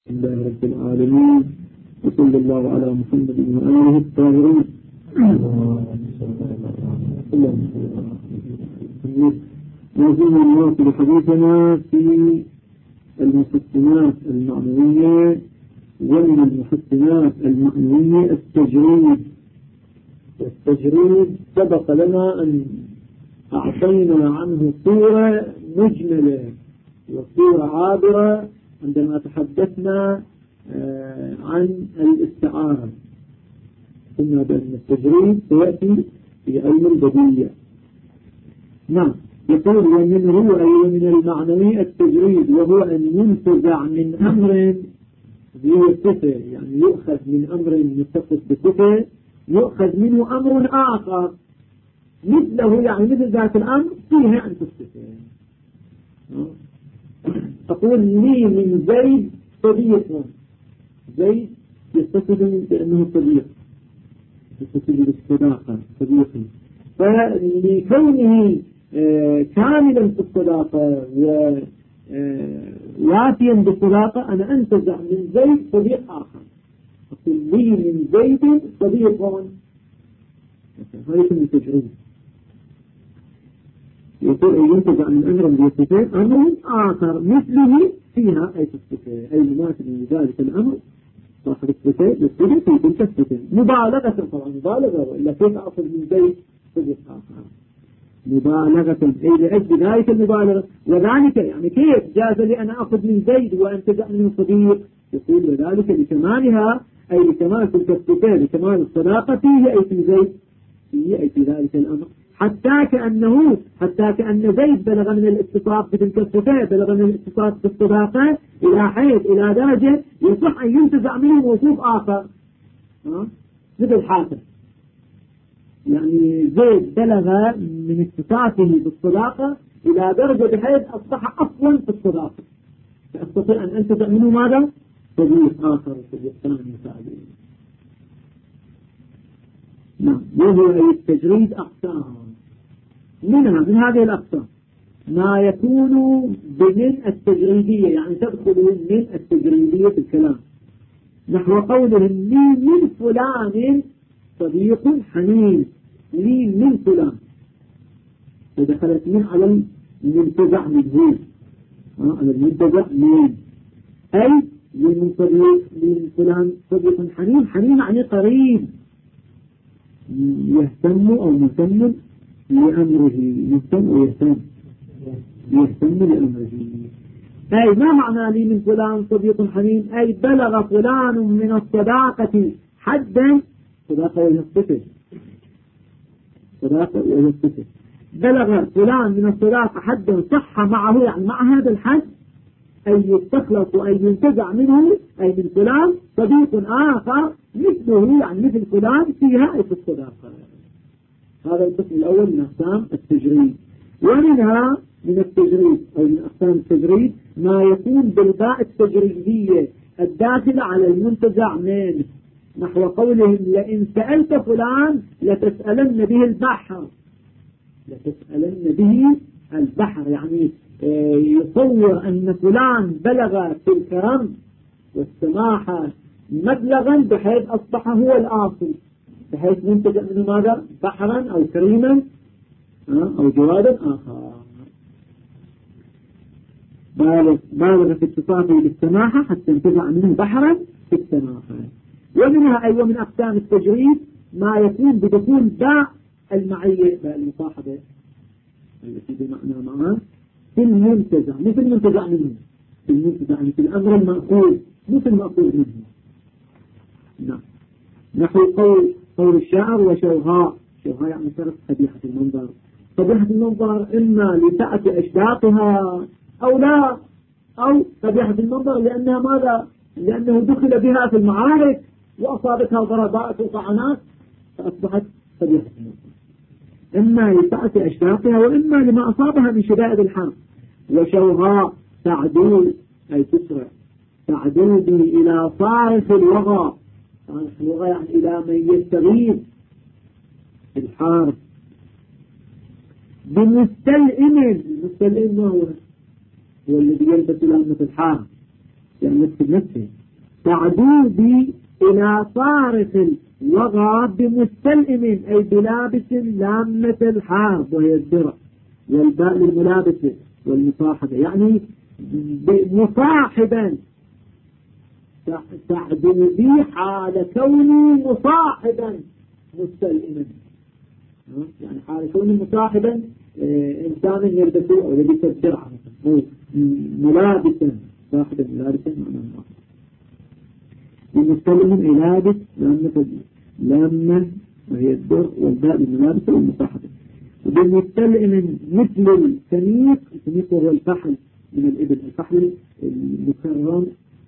لله رب العالمين وصلى الله على محمد وآله الطاهرين. نزيد الواصل حديثنا في المحسنات المعنوية، ومن المحسنات المعنوية التجريد. والتجريد سبق لنا أن أعطينا عنه صورة مجملة وصورة عابرة عندما تحدثنا عن الاستعارة. قلنا بأن التجريد سيأتي في علم البديهة. نعم، يقول ومنه أي من المعنوي التجريد، وهو أن ينتزع من أمر ذي صفة، يعني يؤخذ من أمر متصف بصفة يؤخذ منه أمر آخر مثله، يعني مثل ذات الأمر فيها أن الصفة. تقول لي من زيد صديق، زيد يتصل بأنه صديق، يتصل بالصداقة صديقي، فلكونه كاملا في الصداقة ووافيا بالصداقة أنا أنتزع من زيد صديق آخر. تقول لي من زيد صديق، هذا يكون التجريد. يقول أن ينتزع من أمر بيصفين أمر آخر مثله فيها أي تصفين، أي مماثل من ذلك الأمر صاحب الصفين يصفين في تلك الصفين. مبالغة طبعا، مبالغة، وإلا كيف أخذ من زيد صديق آخر؟ مبالغة، أي لأجل ذلك المبالغة. وذلك يعني كيف جاز لي أن أخذ من زيد وأنتزع منه صديق؟ يقول وذلك لكمالها، أي لكمال تلك الصفين، لكمال الصداقة فيه أي في زيد، فيه أي في ذلك الأمر، حتى كأن زيد بلغ من الاتصاف بتلك الصفة، بلغ من الاتصاف بالصداقة إلى حيث إلى درجة يصح أن ينتزع منه موصوف آخر، مثل حاتم. يعني زيد بلغ من اتصافه بالصداقة إلى درجة بحيث أصبح أصلا في الصداقة، فأستطيع أن أنتزع منه ماذا؟ صديق آخر، صديق ثاني مساعدين. نعم، وهو التجريد أقسام، منها من هذه الأقسام ما يكون بمن التجريدية، يعني تدخل من التجريدية في الكلام، نحو قولهم لي من فلان صديق حميم، لي من فلان، ودخلت من على المنتزع منه، على المنتزع من، أي من صديق من فلان صديق حميم. حميم يعني قريب، يهتم أو مهتم لأمره، يهتم ويهتم لأمره. أي ما معنى لي من فلان صديق حميم؟ أي بلغ فلان من الصداقة حدا، صداقة وهي الصفة، صداقة وهي الصفة، بلغ فلان من الصداقة حدا صح معه، يعني مع هذا الحد أن يستخلص وأن ينتزع منه أي من فلان صديق آخر مثله، يعني مثل فلان فيها أي في الصداقة. هذا القسم الأول من أقسام التجريد. ومنها من التجريد أو من أقسام التجريد ما يكون بالباء التجريدية الداخلة على المنتزع منه، نحو قولهم لئن سألت فلان لتسألن به البحر، لتسألن به البحر، يعني يصور أن فلان بلغ في الكرم والسماحة مبلغا بحيث أصبح هو الآصل، بحيث منتجع منه ماذا؟ بحرا أو كريما أو جوادا آخر، بالغ في اتصافه بالسماحة حتى انتزع منه بحرا في السماحة. ومنها أيضا من أقسام التجريد ما يكون بدخول باء المعية، باء المصاحبة التي بمعنى معه في المنتزع، مثل المنتزع منه، في المنتزع مثل الأمر المأخوذ، مثل المأخوذ منه. نعم، نحو قول الشاعر وشوهاء، شوهاء يعني صارت قبيحة المنظر، قبيحة المنظر إما لسعة أشداقها أو لا، أو قبيحة المنظر لأنها ماذا؟ لأنه دخل بها في المعارك وأصابتها ضربات وطعنات فأصبحت قبيحة المنظر، إما لسعة أشداقها وإما لما أصابها من شدائد الحرب. وشوهاء تعدول أي تسرع، تعدول إلى صارف الوغى، صارف الوغى يعني إلى من يستغيث في الحرب. بمستلئم، المستلئم ما هو؟ هو الذي يلبس لأمة الحرب، يعني يكتب نفسه تعدو بي إلى صارخ الوغى بمستلئم أي بلابس لامة الحارب وهي الدرع والباء للملابسة والمصاحبة يعني مصاحبا تعدو بي حال كوني مصاحبا مستلئما يعني حال كوني مصاحبا إنسانا يلبسه أو يلبس الدرع ملابسا صاحبا ملابسا معناه المستلم يلابس لامة وهي الدر والباء للملابسة والمصاحبة وبالمستلم مثل السميق السميق وهو الفحل من الإبل الفحل المكرم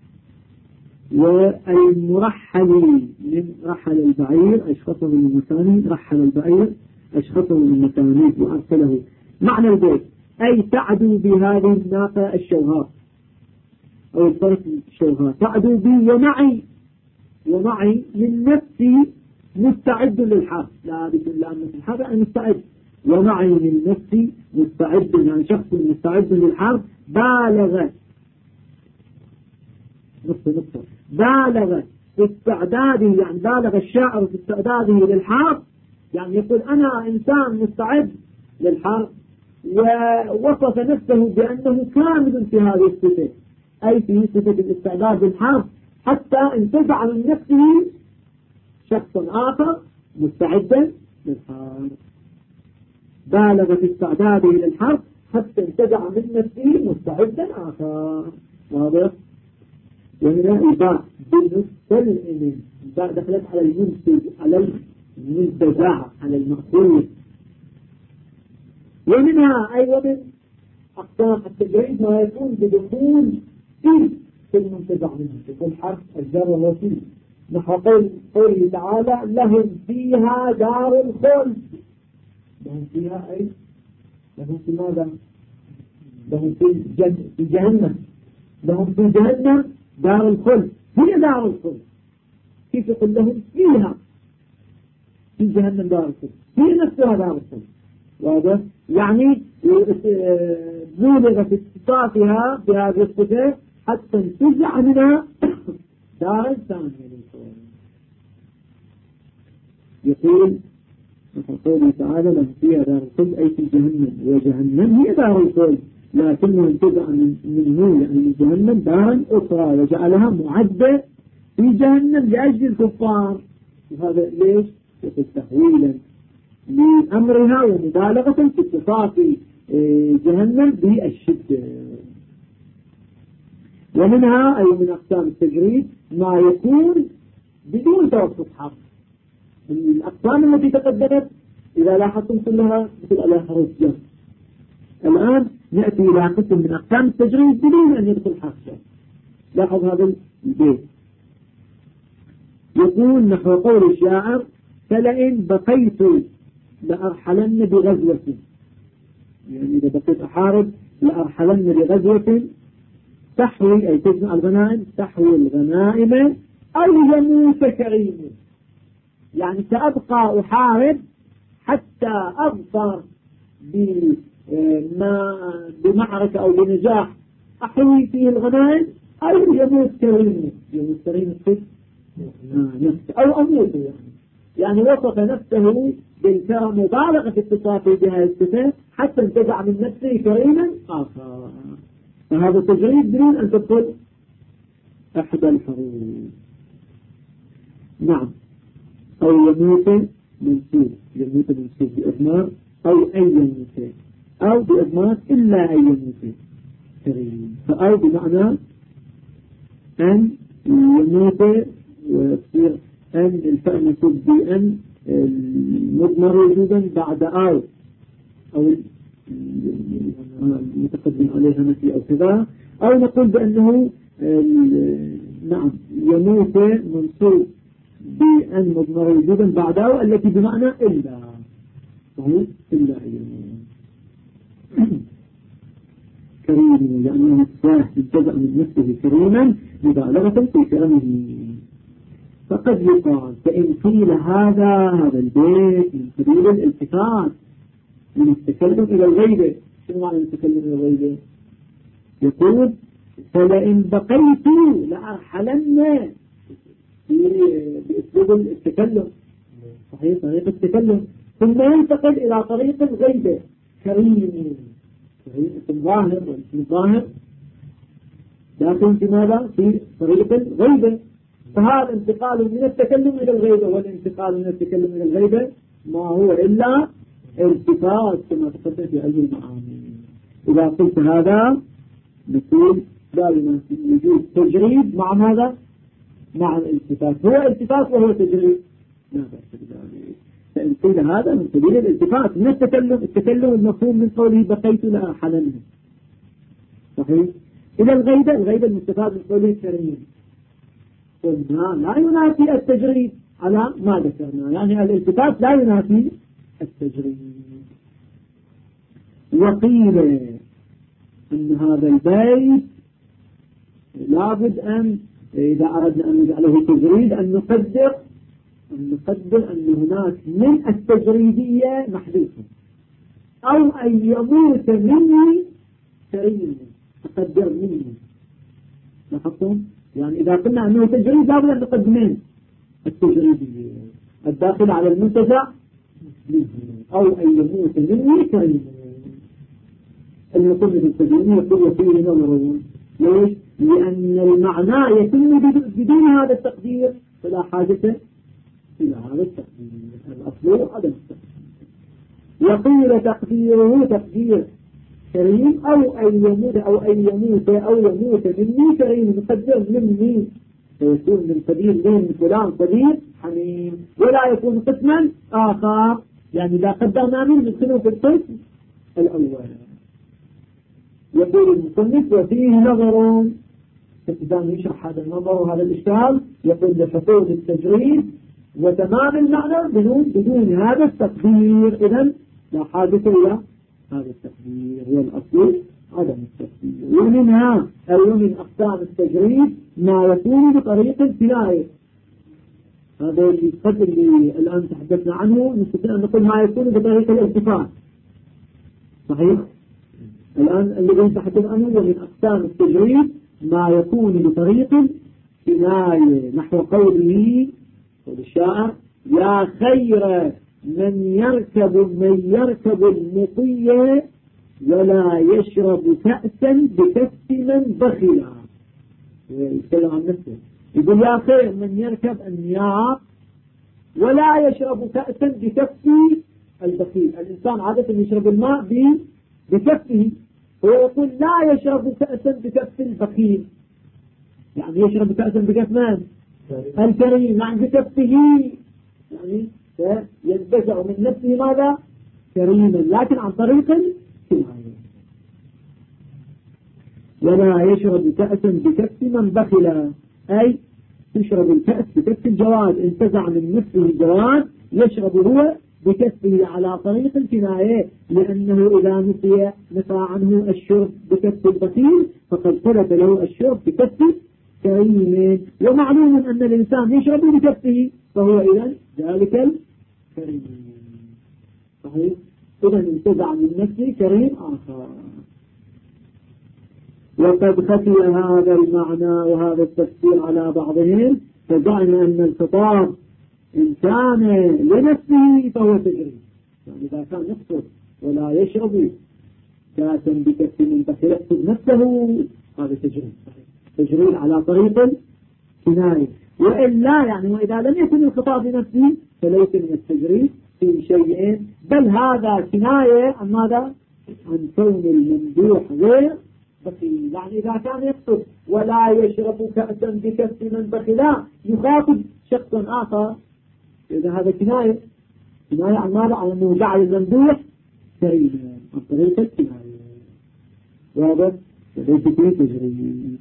والمرحل من رحل البعير أشخصه من المسانيد رحل البعير أشخصه من المسانيد وأرسله معنى البيت أي تعدو بهذه الناقة الشوهاء أو الفرس الشوهاء تعدو بي ومعي من نفسي مستعد للحرب لا بسم الله أن الحرب أنا مستعد ومعي من نفسي مستعد يعني شخص مستعد للحرب بالغ بالغ في استعداده يعني بالغ الشاعر في استعداده للحرب يعني يقول أنا إنسان مستعد للحرب ووصف نفسه بأنه كامل في هذه الصفة أي في صفة الاستعداد للحرب حتى انتزع من نفسه شخص آخر مستعدا للحرب بالغ في استعداده للحرب حتى انتزع من نفسه مستعدا آخر واضح وهنا الباء بالمستلئم الباء دخلت على المنتج على المنتزع على المأخوذ ومنها أي ومن أقسام التجريد ما يكون بدخول في المنتزع منه يكون حرف الجر والوصول نحو قوله تعالى لهم فيها دار الخلد لهم فيها أي لهم في ماذا لهم في جهنم لهم في جهنم دار الخلد هي دار الخلد كيف يقول لهم فيها في جهنم دار الخلد هي نفسها دار الخلد واضح يعني بلغ في اتصافها بهذه الصفات حتى انتزع منها دار ثانية للخلد يقول قوله تعالى لهم فيها دار الخلد أي في جهنم وجهنم هي دار الخلد لكنه انتزع منه لأن جهنم دارا أخرى وجعلها معدة في جهنم لأجل الكفار وهذا ليش؟ يقول تهويلا لأمرها ومبالغة في اتصاف جهنم بالشدة ومنها أي من أقسام التجريد ما يكون بدون توسط حرف الأقسام التي تقدمت إذا لاحظتم كلها مثل عليها حروف جر الآن نأتي إلى قسم من أقسام التجريد بدون أن يدخل حرف جر لاحظ هذا البيت يقول نحو قول الشاعر فلئن بقيت لأرحلن بغزوة يعني إذا بقيت أحارب لأرحلن بغزوة تحوي أي تجمع الغنائم تحوي الغنائم أو يموت كريم يعني سأبقى أحارب حتى أظفر بمعركة أو بنجاح أحوي فيه الغنائم أو يموت كريم يموت كريم نفسه أو أموت يعني وصف نفسه بالكرم مبالغة في اتصافه بهذه الصفات حتى انتزع من نفسه كريما آخر فهذا تجريد بدون أن تدخل أحد الحروف نعم أو يموت منسوب بإضمار أو أي يموت أو بإضمار إلا أي يموت كريم فأو بمعنى أن يموت ويصير أن الفاء منسوب بأن المضمر وجودا بعد أو المتقدم عليها نفي أو كذا أو نقول بأنه نعم يموت منصوب بأن مضمر وجودا بعد أو التي بمعنى إلا صحيح إلا كريم لأنه الصاح انتزع من نفسه كريما مبالغة في كرمه فقد يقال فإن قيل هذا البيت من قبيل الالتفات من التكلم إلى الغيبة شنو معنى التكلم إلى الغيبة؟ يقول فلئن بقيت لأرحلن بأسلوب التكلم، صحيح طريق التكلم، ثم ينتقل إلى طريق الغيبة كريم، اسم ظاهر والاسم الظاهر لكن في ماذا؟ في طريق الغيبة. فهذا انتقال من التكلم إلى الغيبة، والانتقال من التكلم إلى الغيبة ما هو إلا التفات كما تقدم في علم المعاني. إذا قلت هذا نقول لا يوجد تجريد مع ماذا؟ مع الالتفات، هو التفات وهو تجريد لا بأس بذلك. فإن قيل هذا من سبيل الالتفات من التكلم المفهوم من قوله بقيت لأرحلن، صحيح. إلى الغيبة المستفاد من قوله كريم، قلنا لا ينافي التجريد على ما ذكرنا، يعني الالتفات لا ينافي التجريد. وقيل أن هذا البيت لابد أن إذا أردنا أن نجعله تجريد أن نقدر أن هناك من التجريدية محذوفة، أو أن يموت مني كريم، تقدر مني. لاحظتم؟ يعني إذا قلنا أنه تجريد لابد أن نقدمين التجريدية الداخل على المنتزع منه، أو أن يموت مني كريم. المصنف التجريدي يقول فيه نظرون. ليش؟ لأن المعنى يتم بدون هذا التقدير، فلا حاجة إلى هذا التقدير، الأصل عدم التقدير. وقيل تقديره تقدير كريم أو أن يموت مني كريم، نقدر مني فيكون من قدير من فلان قدير حميم، ولا يكون قسما آخر، يعني إذا قدرنا منه ندخله في القسم الأول. يقول المصنف وفيه نظر، إذا يشرح هذا النظر وهذا الإشكال يقول لحصول التجريد وتمام المعنى بدون هذا التقدير، إذن لا حاجة إلى هذا التقدير، والأصل عدم التقدير. ومنها أي من أقسام التجريد ما يكون بطريق الكناية. هذا القدر اللي الآن تحدثنا عنه نستطيع أن نقول ما يكون بطريق الالتفات، صحيح؟ الآن الذي نتحدث عنه ومن أقسام التجريد ما يكون بطريق كناية، نحو قوله الشاعر يا خير من يركب المطية ولا يشرب كأسا بكف من بخلا. يتكلم عن نفسه، يقول يا خير من يركب النياق ولا يشرب كأسا بكف البخيل. الإنسان عادة يشرب الماء بكفه، هو يقول لا يشرب كأسا بكف البخيل، يعني يشرب كأسا بكف من؟ الكريم، يعني بكفه، يعني ينتزع من نفسه ماذا؟ كريما، لكن عن طريق الكناية. ولا يشرب كأسا بكف من بخل، أي يشرب الكأس بكف الجواد، انتزع من نفسه الجواد يشرب هو بكفه على طريق الكناية، لأنه إذا نفى عنه الشرب بكف البخيل فقد ثبت له الشرب بكف كريم، ومعلوم أن الإنسان يشرب بكفه فهو إذن ذلك الكريم، صحيح؟ إذن انتزع من نفسه كريم آخر. وقد خفي هذا المعنى وهذا التفسير على بعضهم، فجعلنا أن الخطاب إن كان لنفسه فهو تجريد، يعني إذا كان يقصد ولا يشرب كاسا بكف من بخل يقصد نفسه هذا تجريد، تجريد على طريق كناية. وإلا يعني وإذا لم يكن الخطاب لنفسه فليس من التجريد في شيئين، بل هذا كناية عن ماذا؟ عن كون الممدوح غير بخيل. يعني إذا كان يقصد ولا يشرب كأسا بكف من بخلا يخاطب شخصا آخر، إذا هذا كناية عن ماذا؟ عن أنه جعل الممدوح كريما عن طريق الكناية، وهذا ليس فيه تجريد.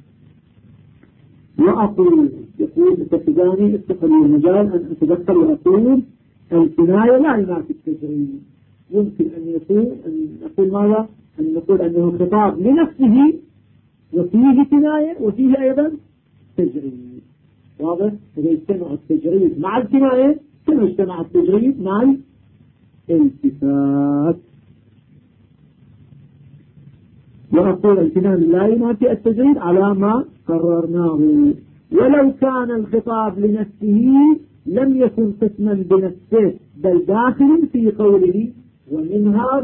وأقول يقول التفجاني استقلوا المجال أن أتذكر وأقول الكناية لا ينافي التجريد. يمكن أن نقول ماذا؟ أن نقول أنه خطاب لنفسه وفيه كناية وفيه أيضا تجريد، واضح؟ إذا اجتمع التجريد مع الكناية كما اجتمع التجريد مع الالتفات. وأقول الكنان لا ينافي التجريد على ما قررناه. ولو كان الخطاب لنفسه لم يكن قسما بنفسه بل داخل في قوله ومنها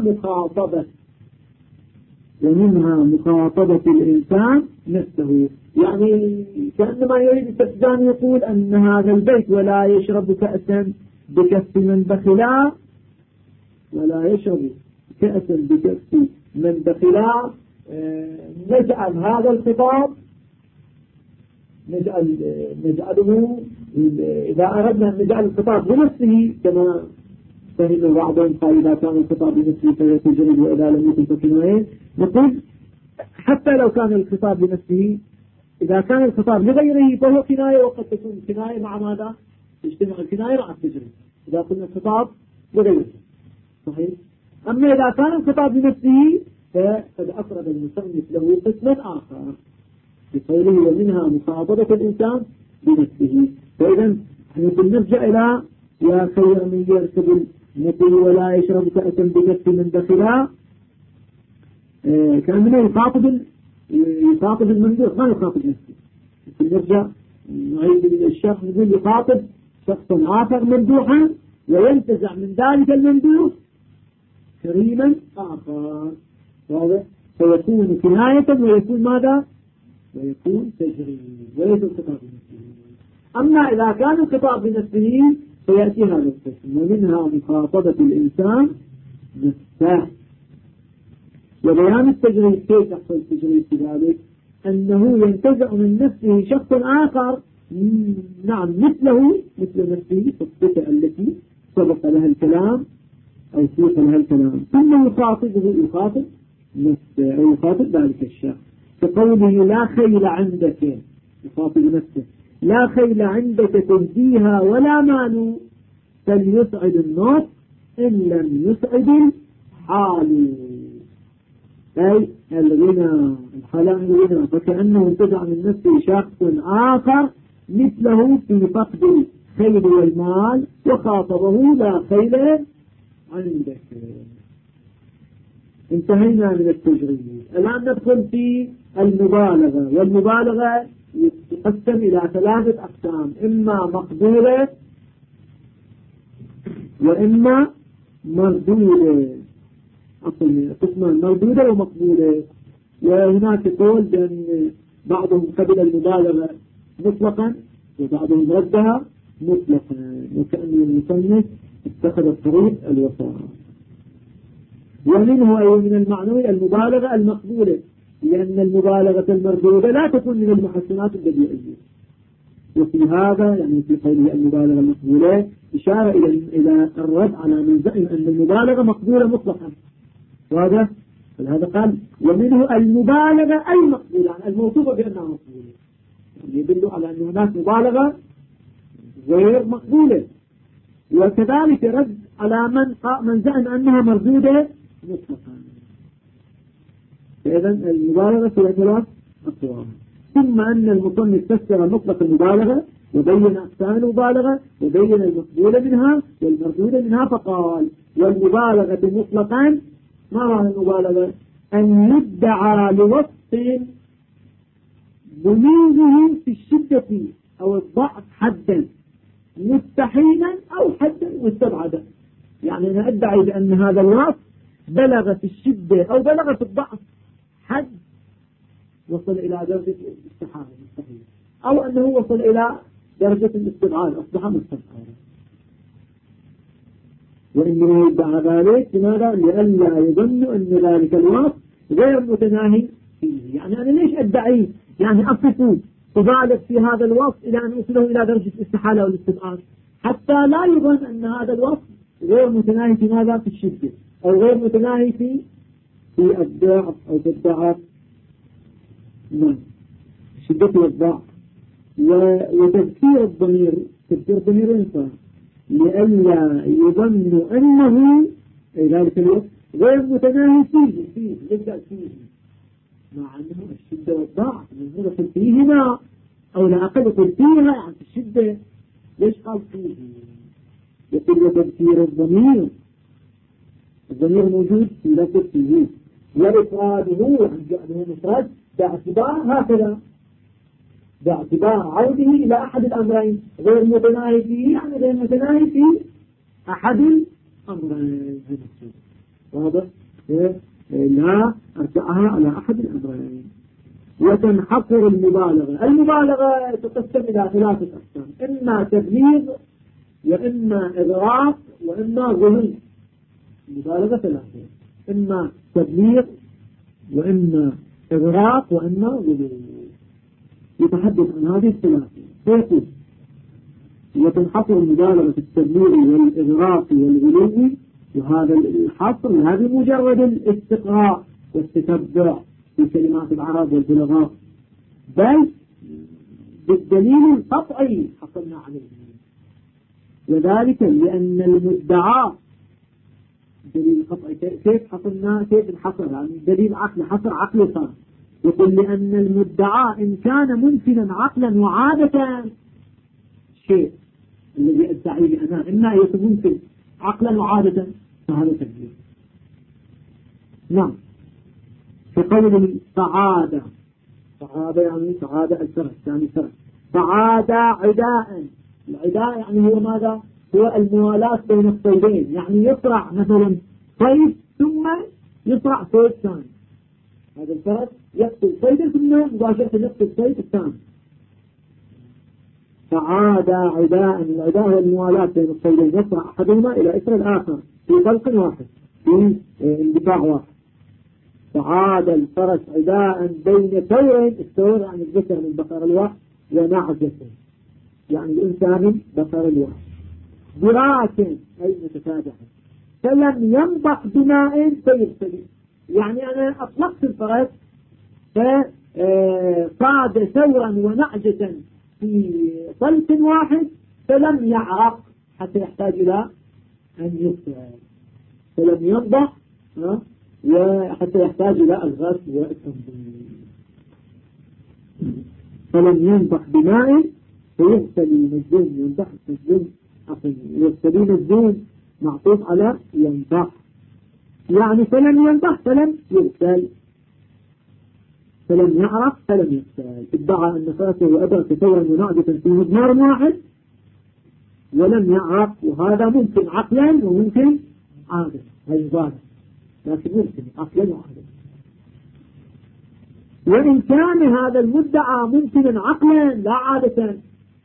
مخاطبة الإنسان نفسه. يعني كأنما يريد التفجان يقول أن هذا البيت ولا يشرب كأسا بكف من بخلا، ولا يشرب كأسا بكف من بخلا، نجعل هذا الخطاب نجعله إذا أردنا أن نجعل الخطاب بنفسه كما فهم بعضهم قال إذا كان الخطاب بنفسه فيتجرد وإذا لم يكن فكناية. نقول حتى لو كان الخطاب بنفسه إذا كان الخطاب لغيره فهو كناية، وقد تكون كناية مع ماذا؟ تجتمع الكناية مع التجريد إذا قلنا الخطاب لغيره. صحيح. أما إذا كان الخطاب بنفسه فقد أفرد المصنف له قسما آخر بقوله ومنها مخاطبة الإنسان بنفسه. فإذا نحن نرجع إلى يا خير من يركب المطي ولا يشرب كأسا بكف من دخلها، كأنه يخاطب الممدوح ما يخاطب نفسه. نرجع نعيد الشرح نقول يخاطب شخصا آخر ممدوحا وينتزع من ذلك الممدوح كريما آخر، واضح؟ فيكون كناية ويكون ماذا؟ ويكون تجريد وليس الخطاب بنفسه. أما إذا كان الخطاب بنفسه فيأتي هذا القسم ومنها مخاطبة الإنسان نفسه. وبيان التجريد كيف يحصل التجريد في ذلك؟ أنه ينتزع من نفسه شخص آخر نعم مثل نفسه الصفة التي سبق لها الكلام أو سوق لها الكلام، ثم يخاطب نفسه أو يخاطب ذلك الشخص كقوله لا خيل عندك، يخاطب نفسه لا خيل عندك تهديها ولا مال فليسعد النص إن لم يسعد الحال، أي الغنى الحلال الغنى. فكأنه انتزع من نفسه شخص آخر مثله في فقد الخيل والمال وخاطبه لا خيل عندك. انتهينا من التجريد. الآن ندخل في المبالغة، والمبالغة يقسم إلى 3 أقسام، إما مقبولة وإما مردودة. قسمان مردودة ومقبولة. وهناك قول بأن بعضهم قبل المبالغة مطلقا وبعضهم ردها مطلقا، وكأن المصنف اتخذ الطريق الوسط. ومنه أي من المعنوي المبالغة المقبولة، لأن المبالغة المردودة لا تكون من المحسنات البديعية. وفي هذا يعني في قوله المبالغة المقبولة إشارة إلى الرد على من زعم أن المبالغة مقبولة مطلقا. وهذا قال ومنه المبالغة المقبولة، يعني الموصوفة بأنها مقبولة، يعني يدل على أن هناك مبالغة غير مقبولة. وكذلك رد على من زعم أنها مردودة مطلقا. فإذا المبالغة في 3 أقوام. ثم أن المصنف فسر مطلق المبالغة وبين أقسام المبالغة وبين المقبولة منها والمردودة منها، فقال والمبالغة مطلقا ما معنى المبالغة؟ أن يدعى لوصف بلوغه في الشدة أو الضعف حدا مستحيلا أو حدا مستبعدا. يعني أنا أدعي بأن هذا الوصف بلغ في الشدة أو بلغ في الضعف حد وصل إلى درجة الاستحالة مستحيل، أو أنه وصل إلى درجة الاستبعاد أصبح مستبعدا. وإنما يدعى ذلك لماذا؟ لئلا يظن أن ذلك الوصف غير متناهي فيه. يعني أنا ليش أدعي يعني أصف أبالغ في هذا الوصف إلى أن أوصله إلى درجة الاستحالة أو الاستبعاد، حتى لا يظن أن هذا الوصف غير متناهي في ماذا؟ في الشدة، أو غير متناهي في الضعف أو في الضعف. نعم، الشدة والضعف. وتذكير الضمير، تذكير الضمير ينفع لئلا يظن أنه ذلك الوصف غير متناهي فيه يبدأ فيه، مع أنه الشدة والضعف نقول فيهما أو لا أقل قل فيها عن الشدة. ليش قال فيه؟ يقول وتذكير الضمير موجود في لفظ فيه، وإفراده عن جعله مفرد باعتبار هكذا، باعتبار عوده إلى أحد الأمرين غير متناهي فيه، يعني غير متناهي في أحد الأمرين. واضح؟ لا أرجعها على أحد الأمرين. وتنحصر المبالغة تقسم إلى ثلاثة أقسام: إما تبليغ، وإما إغراق، وإما غلو. المبالغة ثلاثة: إما تبليغ، وإما إغراق، وإما غلو. يتحدث عن هذه الثلاثة فيقول: وتنحصر المبالغة في التبليغ والإغراق والغلو. وهذا الحصر هذا مجرد الاستقراء والتتبع في كلمات العرب والبلغاء، بل بالدليل القطعي حصلنا عليه. وذلك لأن المدعى دليل قطعي. كيف حصلنا؟ كيف الحصر؟ يعني دليل عقل، حصر عقلي صار. يقول لأن المدعى إن كان ممكنا عقلا وعادة، شيء الذي أدعيه أنا إما يكون ممكن عقلا وعادة، فهذا تبليغ. نعم. في قول سعادة، سعادة يعني سعادة الفرس، يعني فرس. سعادة عداء. العداء يعني هو ماذا؟ هو الموالاة بين الصيدين، يعني يصرع مثلا صيد ثم يصرع صيد ثاني. هذا الفرس يقتل صيد ثم مباشرة يقتل صيد الثاني. سعادة عداء. العداء هو الموالاة بين الصيدين، يصرع أحدهما إلى إثر الآخر في طلق واحد، في اندفاع واحد. سعادة الفرس عداء بين ثورين. الثور يعني الذكر من بقر الوحش، ونعجة يعني الإنسان من بقر الوحش. براك أي متتابعة. فلم ينضح بماء فيغتلي. يعني أنا أطلقت الفرس فصاد ثورا ونعجة في طلق واحد، فلم يعرق حتى يحتاج إلى أن يغتل. فلم ينضح وحتى يحتاج إلى الغسل والتنظيف. فلم ينضح بماء فيغتل المجنون. ينضح المجنون يغتلين الزون معطوف على ينضح، يعني فلم ينضح فلم يغتل، فلم يعرف فلم يغتل. ادعى أن فرسه وأدرك ثورا ونعجة في مضمار واحد ولم يعرف، وهذا ممكن عقلا وممكن عادة، هذه ظاهرة، لكن ممكن عقلا وعادة. وإن كان هذا المدعى ممكنا عقلا لا عادة،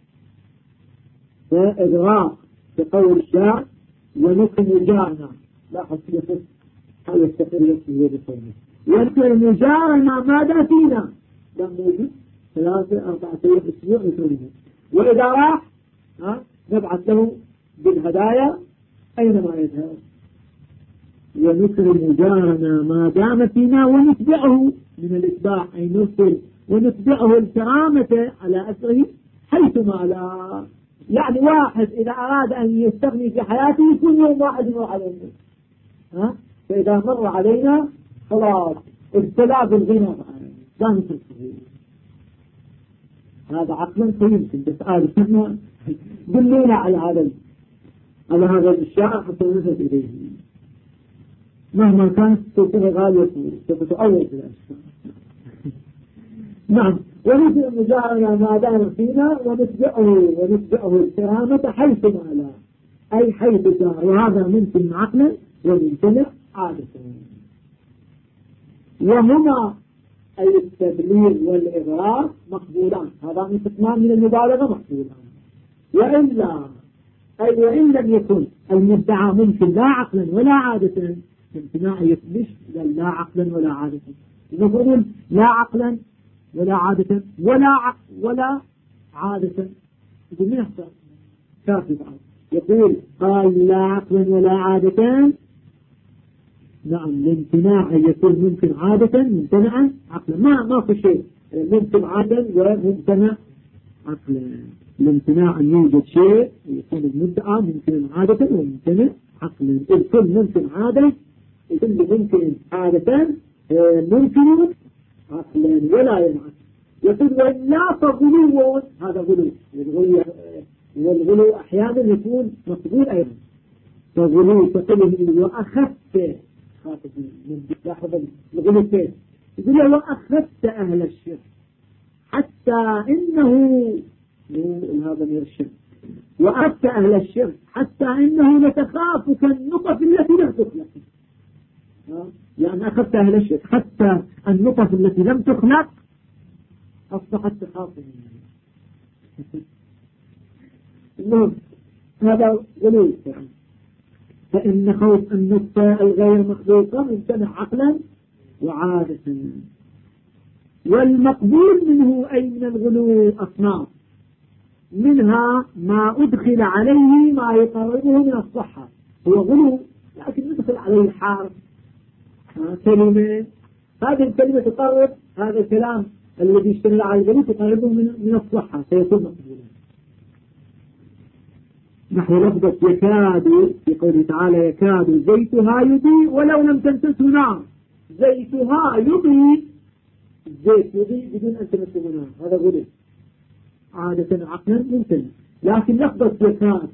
فإغراء بقول الشاعر: ونكن جارنا. لا حسية هذا التقرير في هذا الصوم. ونكن جارنا ماذا فينا؟ لم يجد 3-4 أسبوع يكرمه. وإذا راح نبعث له بالهدايا أينما يذهب. ونكرم جارنا ما دام فينا ونتبعه من الإتباع، أي نرسل ونتبعه الكرامة على أثره حيثما لا. يعني واحد إذا أراد أن يستغني في حياته كل يوم واحد يمر علينا، فإذا مر علينا خلاص ابتلى بالغنى لا نتركه. هذا عقلا فيمكن، بس آلنا دلونا على هذا الشاعر حتى نذهب إليه. مهما كانت السلطة غالية سوف تؤول في الأشياء. نعم. ونتبع مجارنا ما دام فينا ونتبعه الكرامة حيثما لا، أي حيث جار. وهذا ممكن عقلا وممكن عادة. وهما أي التبليغ والإغراء مقبولان. هذا من قسمان من المبالغة مقبولان. وإن لم يكن المدعى ممكن لا عقلا ولا عادة، امتناع يثبش لا عقلا ولا عادة. نقول لا عقلا ولا عادة ولا عادة، يقول من يحصل كافي بعض. يقول قال لا عقلا ولا عادة. نعم. الامتناع يكون ممكن عادة ممتنعا عقلا. ما في شيء ممكن عادة وممتنع عقلا. الامتناع أن يوجد شيء يكون المدعى ممكن عادة وممتنع عقلا. الكل ممكن عادة، الكل ممكن عادة، ممكن عقلا ولا ينعكس. يقول ولا فغلو. هذا غلو. والغلو أحيانا يكون مقبول أيضا. فغلو تقول وأخف خاطب من لاحظ الغلو كيف يقول له وأخذت أهل الشرك حتى إنه هذا يرشد وأخذت أهل الشرك حتى إنه لتخاف كالنطف التي لم تخلق يعني أخذت أهل الشرك حتى النطف التي لم تخلق أصبحت تخاف المهم هذا غلو فإن خوف النطفة الغير مخلوقة ممتنع عقلا وعادة. والمقبول منه أي من الغلو أصناف منها ما أدخل عليه ما يقربه من الصحة هو غلو لكن يدخل عليه الحرف كلمة هذه الكلمة تقرب هذا الكلام الذي يشتغل على الغلو تقربه من الصحة فيكون مقبولا. نحو لفظة يكاد في قوله تعالى يكاد زيتها يضيء ولو لم تمسسه نار زيتها يضيء الزيت يضيء بدون أن تمسه نار هذا غلو عادة عقلا ممكن. لكن لفظة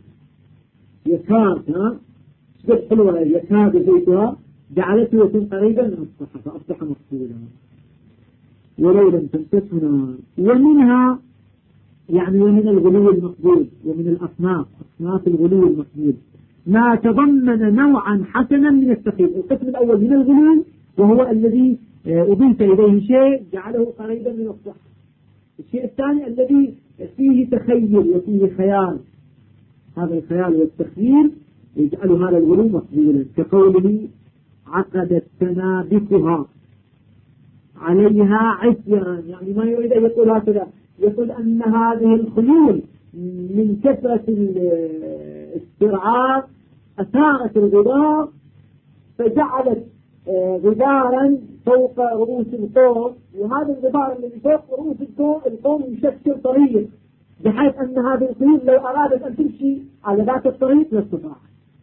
يكاد شبه حلوة يكاد زيتها جعلته يكون قريبا من الصحة فأصبح مقبولا ولو لم تمسسه نار. ومنها يعني ومن الغلو المقبول ومن الأصناف أصناف الغلو المقبول ما تضمن نوعا حسنا من التخيل. القسم الأول من الغلو وهو الذي أضيف إليه شيء جعله قريبا من الصحة. الشيء الثاني الذي فيه تخيل وفيه خيال هذا الخيال والتخيل يجعل هذا الغلو مقبولا كقوله عقدت تنابكها عليها عسيرا يعني ما يريد أن يقول هكذا يقول أن هذه الخيول من كثرة الاسترعاء أثارت الغبار فجعلت غبارا فوق رؤوس القوم وهذا الغبار الذي فوق رؤوس القوم يشكل طريق بحيث أن هذه الخيول لو أرادت أن تمشي على ذات الطريق لاستطاعت.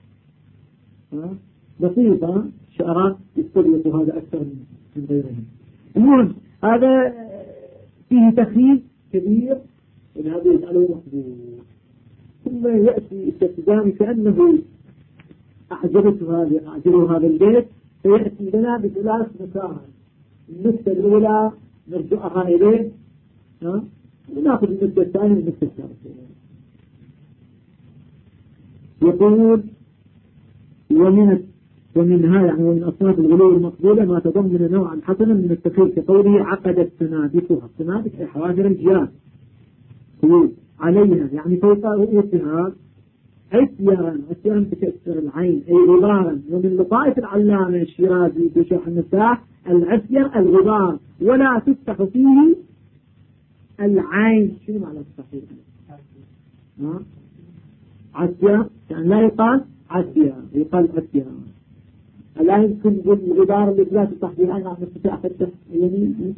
بسيطة شعرات يستغلق هذا أكثر من غيرهم. المهم هذا فيه تخيل كبير إن هذا يجعله مقبول. ثم يأتي استخدام كأنه أعجبه هذا البيت فيأتي لنا بثلاث مساحات. النقطة الأولى نرجعها إليه ونأخذ النقطة الثانية والنقطة الثالثة. يقول ومنها يعني ومن أصناف الغلو المقبولة ما تضمن نوعا حسنا من التخيل كقوله عقدت تنابكها التنابك أي حواجر الجياد عليها يعني فوق رؤوسها عسيرا بكسر العين أي غبارا. ومن لطائف العلامة الشيرازي في شرح النساء العسير الغبار ولا تفتح فيه العين. شنو معنى الصحيح عسير يعني لا يقال عسير يقال عسير. لا يمكن بالغبار اللي لا تفتح فيه العين عم تفتح فتح يمين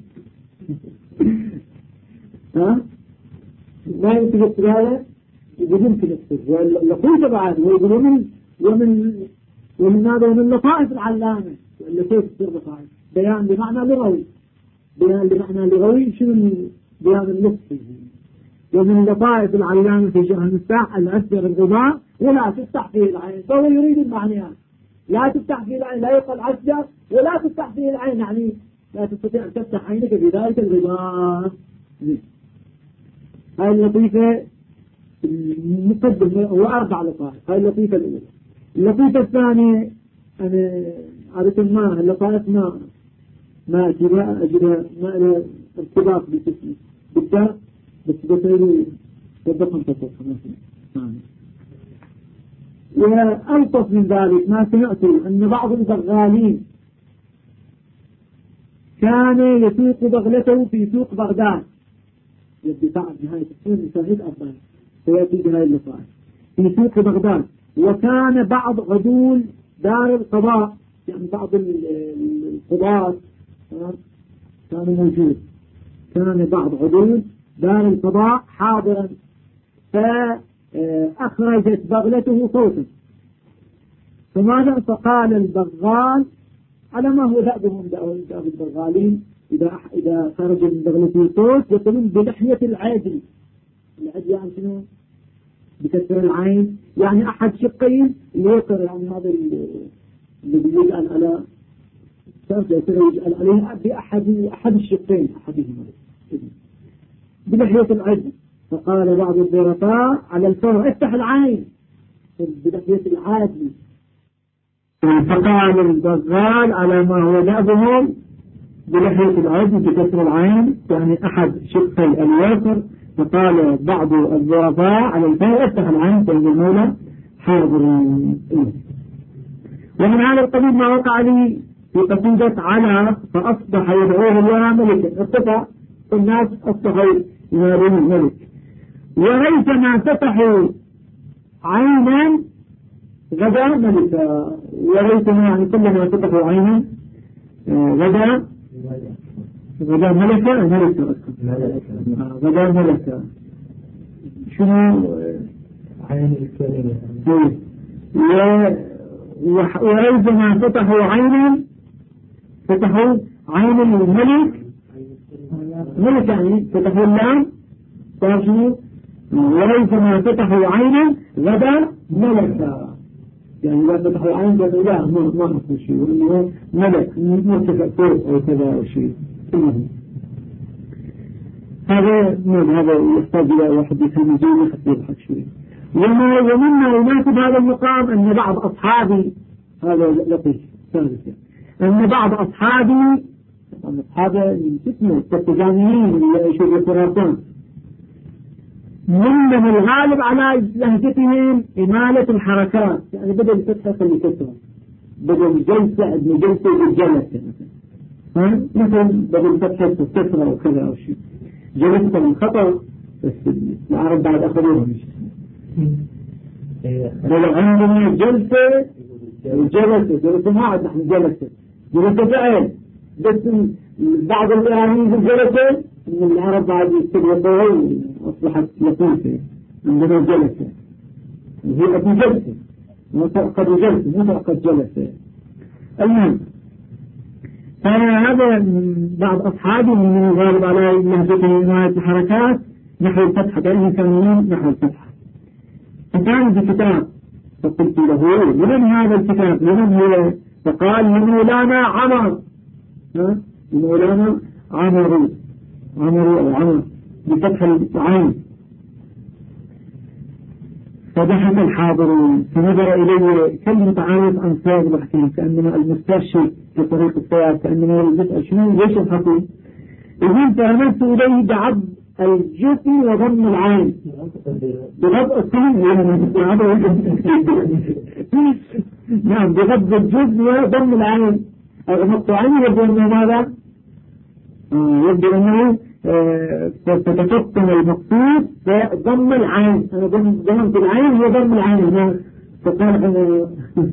ما يمكن يكتب هذا يمكن يكتب واللطيفة بعد ومن هذا ومن لطائف العلامة اللي كيف تصير لطائف بيان بمعنى لغوي شنو بيان اللطف. ومن لطائف العلامة في شرح النساء العسير الغبار ولا تفتح فيه العين فهو يريد المعنيات لا تفتح فيه العين لا يقال عسير ولا تفتح فيه العين يعني لا تستطيع أن تفتح عينك بذلك الغبار. هاي اللطيفة المقدمة هو 4 لطائف. هاي اللطيفة الأولى. اللطيفة الثانية أنا عادة ما اللطائف ما أجيبها ما إلى ارتباط بالذات بس بتقولي تبقى وألطف من ذلك ما سمعت أن بعض البغالين كان يسوق بغلته في سوق بغداد يدفع نهاية السنة لساهد أفضل فيأتي بهاي اللطائف في سوق بغداد. وكان بعض غدول دار القضاء يعني بعض القضاة كانوا موجود كان بعض غدول دار القضاء حاضرا فأخرجت بغلته صوتا فماذا فقال البغال على ما هو دأبهم دأب البغالين إذا خرج من بغلته صوت يقولون بلحية العاجل. العاجل يعني شنو بكسر العين يعني أحد شقين اللي يقر يعني هذا اللي بيجعل على يجعل عليه بأحد الشقين أحدهما بلحية العجل. فقال بعض الظرفاء على الفور افتح العين بلحية العاجل. فقال البغال على ما هو دأبهم بلحية العجل بكسر العين يعني أحد شقي اليسر. فقال بعض الظرفاء على الفور افتح العين فإن المولى حاضر. ومن هذا القبيل ما وقع لي في قصيدة على فأصبح يدعوه الله ملكا. ارتفع الناس أصبحوا ينادون الملك. وريثما فتحوا عينا غدا ملكا. وريثما يعني كلما فتحوا عينا غدا ملكا غدا ملكا. شنو عين الكلمة؟ وريثما فتحوا عينا الملك ملك يعني فتحوا اللام صار شنو؟ وليسما فتحوا عينا غدا ملكا. يعني إذا فتحوا عين قالوا لا ما حصل شيء وإنه ملك مرتفع فوق أو كذا أو شيء. هذا يحتاج إلى واحد يفهم زينه حتى يضحك شوي. ومما يناسب هذا المقام أن بعض أصحابي هذا لطيف ثالثا أن بعض أصحابي التقجانيين اللي يعيشوا في خراسان منهم الغالب على لهجتهم إمالة الحركات. يعني بدل فتحة خلي كسرة بدل جلسة ابن جلسة بالجلسة مثلا بدل فتحة كسرة وكذا أو شيء جلسة من خطأ. بس العرب بعد أخذوها مش لو عندنا جلسة ما عاد نحن جلسة فعل. بس بعض الإعلاميين في الجلسة إن العرب بعد يستغرقوا أصبحت لطيفة عندنا جلسة هي أبي جلسة متأقد جلسة متأقد جلسة. المهم هذا بعض أصحابي من الغالب على لهجته إمالة الحركات نحو الفتحة كأنهم كانوا نحو الفتحة. فكان بكتاب فقلت له لمن هذا الكتاب لمن هو؟ فقال لمولانا عمر لمولانا عمر أو عمر بفتح العين. فضحك الحاضرون فنظر إلي كالمتعارف عن صياد الحكيم كأنما المسترشد في طريق الصياد كأنما يسأل شنو ليش الحكيم. إذن فأمرت إليه بعض الجسم وضم العين بغض السن نعم بغض الجسم وضم العين. أغمضت عيني يبدو أنه ماذا؟ يبدو أنه فتفطن المقصود فضم العين. أنا ضمت العين هو ضم العين. فقال أنه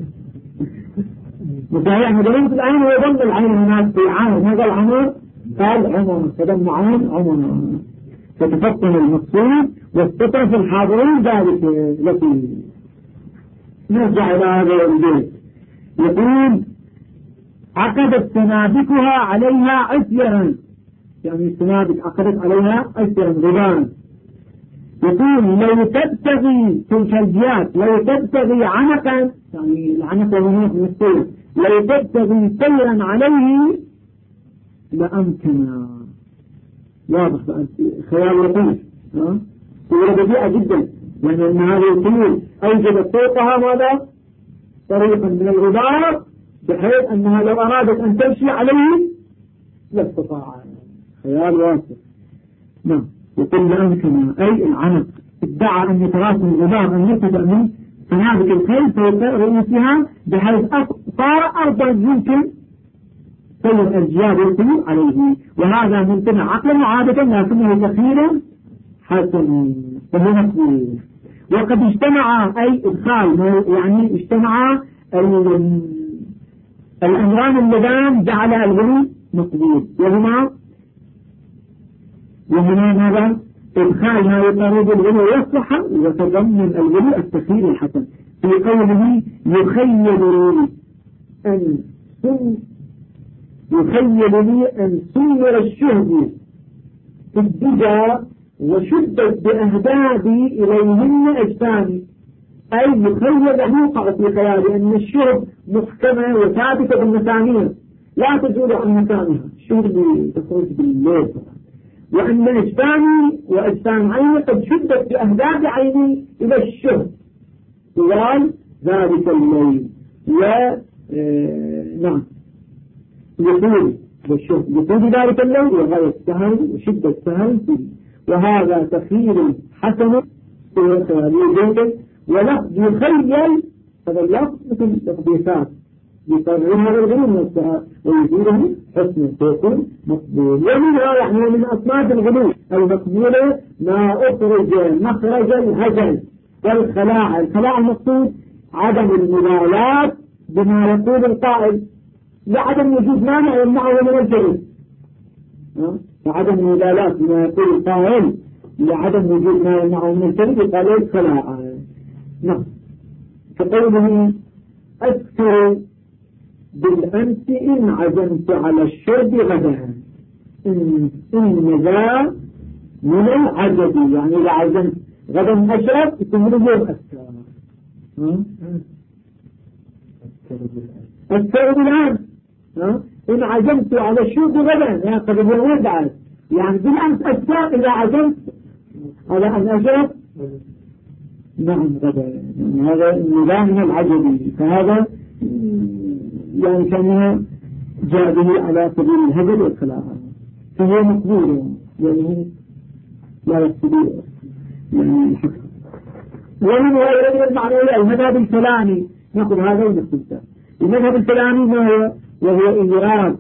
متابعنا ضمت العين هو ضم العين هناك في عامر. ماذا العمر؟ قال عمر فضم عين عمر فتفطن المقصود واستطرف الحاضرين ذلك لكي نرجع إلى هذا البيت. يقول عقدت سنابكها عليها عسيرا يعني السنابك عقدت عليها عسيرا غبان. يقول لو تبتغي تلك الجيات لو تبتغي عنقا يعني العنق هناك من السير لو تبتغي سيرا عليه لأمكنا. واضح خيال لطيف صورة بديئة جدا يعني أن هذه الطيور أوجدت فوقها ماذا؟ طريقا من الغبار بحيث أنها لو أرادت أن تمشي عليه لا استطاع. خيال واسع. نعم يقول لأمكنا أي العنق ادعى أن يتراكم الغبار أن يرتفع من سنابك الخيل فوق رؤوسها بحيث صار أرضا يمكن سير الجياد والطيور عليه. وهذا ممتنع عقلا وعادة لكنه كثيرا حسن فهو مقبول. وقد اجتمع أي إدخال يعني اجتمع الأمران اللذان جعل الغلو مقبول وهنا ماذا؟ إدخال ما يقرب الغلو والصحة وتضمن الغلو التخير الحسن في قوله يخيل لي أن سمر الشهد في الدجى وشدت بأهدابي إليهن أجسامي. أي يخيل يوقع في خيالي أن الشهد محكمة وثابتة بالمسامير لا تزول عن مكانها، شو اللي تخرج بالليل، وأن أجسامي وأجسام عيني قد شدت بأهداب عيني إلى الشهد طوال ذلك الليل، نعم لطول ذلك الليل وغاية السهل وشدة السهل فيه، وهذا تخيل حسن ولفظ يخيل، هذا اللفظ مثل تطبيقات يقرر هذا الغلو ويزيله حسن فيكون مقبول. ومنها يعني من أصناف الغلو المقبولة ما أخرج مخرج الهجل والخلاع. الخلاع المقصود عدم المبالاة بما يقول القائل لعدم وجود مانع يمنعه من الجري، لعدم المبالاة بما يقول القائل لعدم وجود ما يمنعه من الجري قال الخلاع. نعم كقوله أذكر بالأمس إن عزمت على الشرب غدا، إن ذا من العجب يعني إذا عزمت غدا أشرب يكون اليوم أذكر بالأمس إن عزمت على الشرب غدا يعني قبل اليوم بعد، يعني بالأمس أذكر إذا عزمت على أن أشرب نعم غدا، يعني هذا النظام من العجب، فهذا يعني كان جاء به على سبيل الهجر والخلاء، فهو مقبول يعني لا يقصد يعني الحق. ومن غير المعنى المذهب الفلاني نأخذ هذا ونقصد المذهب الفلاني ما هو؟ وهو إيراد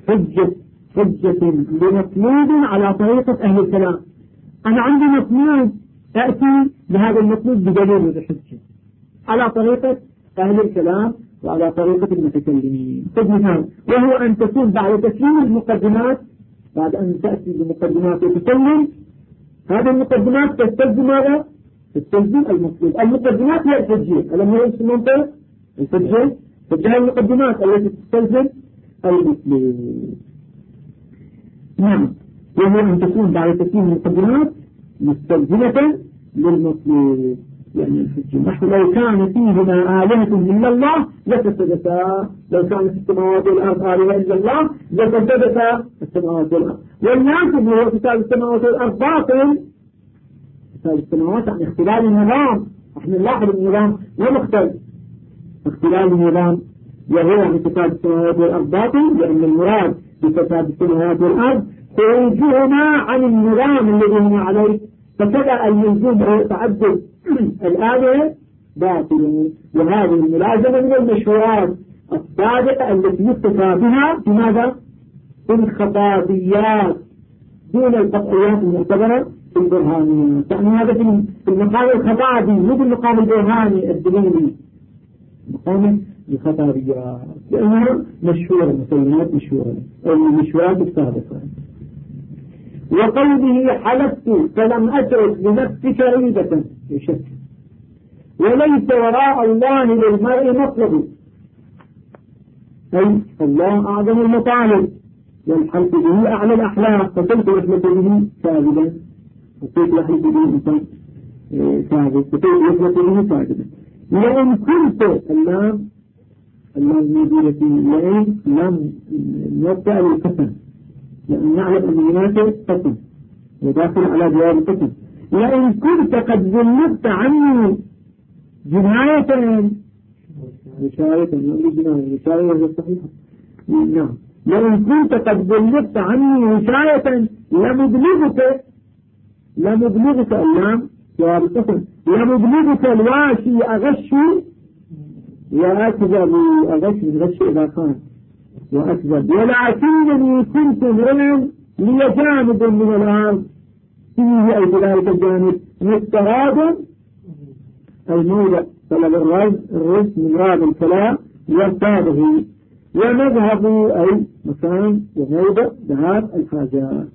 حجة لمطلوب على طريقة أهل الكلام. أنا عندي مطلوب تأتي بهذا المطلوب بدليل الحجة على طريقة أهل الكلام وعلى طريقة المتكلمين. مثال وهو أن تكون بعد تسليم المقدمات، بعد أن تأتي بمقدمات وتسلم هذه المقدمات تستلزم ماذا؟ تستلزم المطلوب. المقدمات هي الحجة، ألم هي المنطق الحجة؟ فجاء المقدمات التي تستلزم المطلوب. نعم وهو أن تكون بعد تسليم المقدمات مستلزمة للمطلوب يعني الحجة. نحن لو كان فيهما آلهة إلا الله لفسدتا، لو كان في السماوات والأرض آلهة إلا الله لفسدتا السماوات والأرض. والناسب هو كتاب السماوات والأرض باطل، كتاب السماوات عن اختلال النظام. احنا نلاحظ النظام ومختلف اختلال النظام، وهو عن كتاب السماوات والأرض باطل، لأن المراد بكتاب السماوات والأرض خروجهما عن النظام الذي هم عليه، فكذا اللزوم تعدد الآلهة باطل. وهذه الملازمة من المشهورات الصادقة التي يكتفى بها في ماذا؟ في الخطابيات دون القطعيات المعتبرة في البرهانيات. يعني هذا في المقام الخطابي مو بالمقام البرهاني الدليلي، مقام الخطابيات لأنها مشهورة مسلمات مشهورة أو المشهورات الصادقة. وقوله حلفت فلم أترك لنفسك عيدة يشك، وليس وراء الله للمرء مطلب، أي الله أعظم المطالب والحلف به أعلى الأحلام، فكيف يحلف به كاذبا وكيف يحلف به إنسان كاذب وكيف يحلف به كاذبا. لأن كنت اللام الموجودة في الليل لم يبدأ بالقسم، لأن نعلم أن هناك قسم وداخل على جواب القسم. لأن كنت قد ذنبت عني جناية وشاية صحيحة. نعم لأن كنت قد ذنبت عني وشاية لمبلغك اللام جواب القسم، لمبلغك الواشي أغش وأكذب، أغش من غش إذا كان وأكذب، ولكنني كنت مرا لي جانب من الأرض فيه أي ذلك الجانب مستراد المولى طلب الرز من راد الكلام وارتاده، ومذهب أي مكان وموضع ذهاب الحاجات.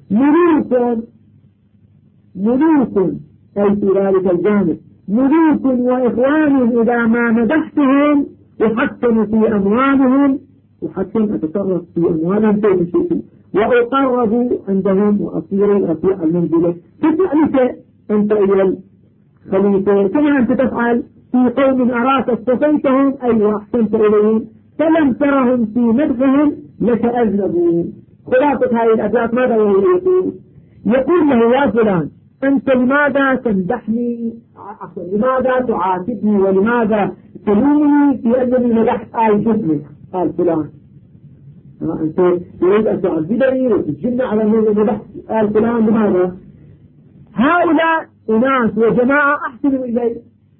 ملوك أي في ذلك الجانب ملوك وإخوان إذا ما مدحتهم وحكموا في أموالهم، وحكم أتصرف في أموالهم كيف شئت، وأقرب عندهم وأصير رفيع المنزلة. تسألك أنت أيها الخليفة كما أنت تفعل في قوم أراك اصطفيتهم أي وأحسنت إليهم، فلم ترهم في مدحهم لك أذنبوا. خلاصة هذه الأبيات ماذا يقول له يا فلان أنت لماذا تمدحني، لماذا تعاتبني ولماذا تلومني في أنني مدحت آل جسمي قال فلان، أنت تريد أن تعذبني وتجن على أنني مدحت آل فلان، لماذا؟ هؤلاء أناس وجماعة أحسنوا إلي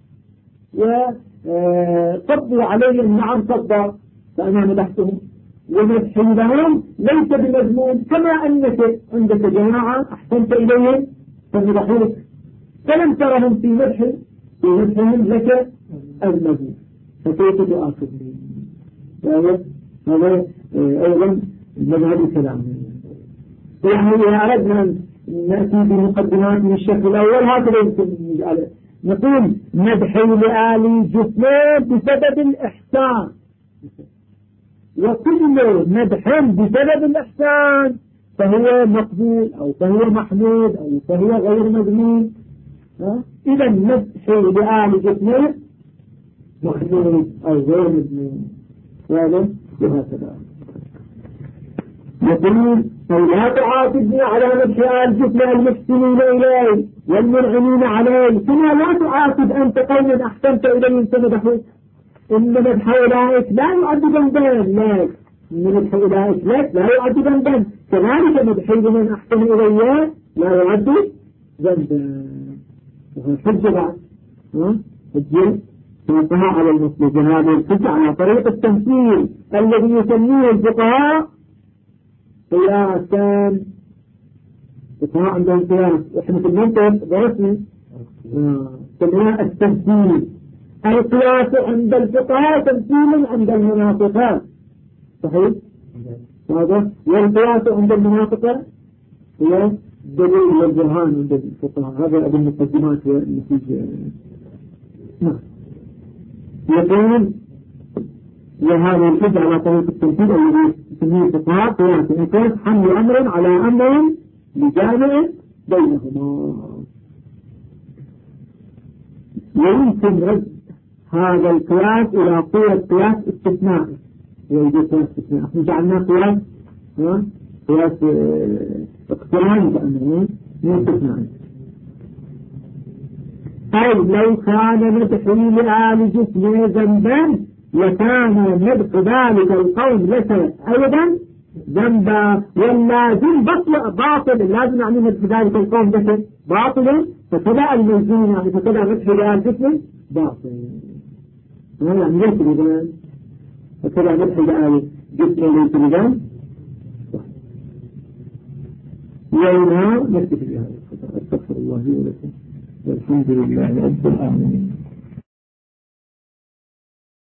وصبوا علي النعم صبا فأنا مدحتهم، ومدحي لهم ليس بمذموم، كما أنك عندك جماعة أحسنت إليهم فمدحوك، فلم ترهم في مدحهم لك المذموم، فكيف تؤاخذني؟ هذا أيضا مذهب الكلام. يعني إذا أردنا أن نأتي بمقدمات من الشكل الأول هكذا يمكن نقول مدحي لآل جثمان بسبب الإحسان، وكل مدح بسبب الإحسان فهو مقبول أو فهو محمود أو فهو غير مذموم. إذا مدحي لآل جثمان محمود أو غير مذموم، وهذا وهكذا. يقول لا تعاتبني على مدح آل جثمان المحسنين إليه والمنعمين عليه، كما لا تعاتب أنت قوما أحسنت إليهم فمدحوك، إن مدح أولئك لا يعد ذنبا، لا إن مدح أولئك لا يعد ذنبا، كذلك مدحي لمن أحسن إليه لا يعد ذنبا. وهو حجة بعد حجة تنتهى على المسلم، هذا الحجة على طريق التمثيل الذي يسميه الفقهاء قياسا. الفقهاء عندهم قياس، وإحنا في المنطق درسنا سميناه التمثيل. القياس عند الفقهاء تمثيل عند المنافقات، صحيح؟ هذا والقياس عند المنافقة هو دليل والبرهان عند الفقهاء. هذا أبو المقدمات والنتيجة. يقول وهذا الحج على طريق التمثيل الذي يسميه الفقهاء قياس حمل أمر على أمر بجامع بينهما. ويمكن رد هذا القياس إلى قوة قياس استثناء، ويجب قياس استثناء احنا جعلناه قياس قياس اقتران كأنه من استثناء. أي لو كان مدحي لآل جسمي ذنبا لكان مدح ذلك القوم لك أيضا ذنبا، واللازم باطل، اللازم يعني مدح ذلك القوم لك باطل، فكذا الملزوم يعني فكذا مدح لآل جسمي باطل، يعني ليس بذنب، فكذا مدح لآل جسمي ليس بذنب. وهنا نكتفي بهذا. استغفر الله لي ولكم والحمد لله رب العالمين.